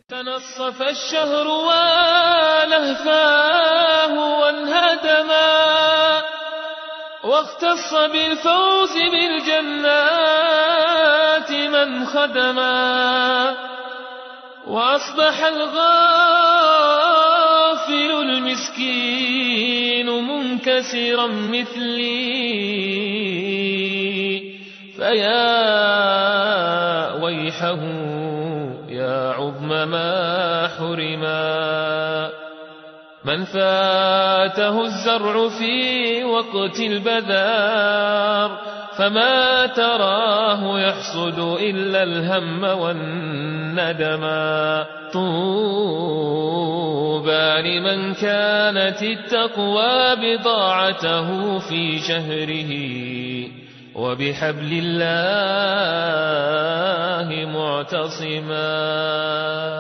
تنصف الشهر ولهفاه وانهدما، واختص بالفوز بالجنات من خدما، وأصبح الغافل المسكين منكسرا مثلي، فيا ويحه يا عظم ما حرما. من فاته الزرع في وقت البذار، فما تراه يحصد إلا الهم والندما. طوبى لمن كانت التقوى بضاعته في شهره، وبحبل الله معتصما.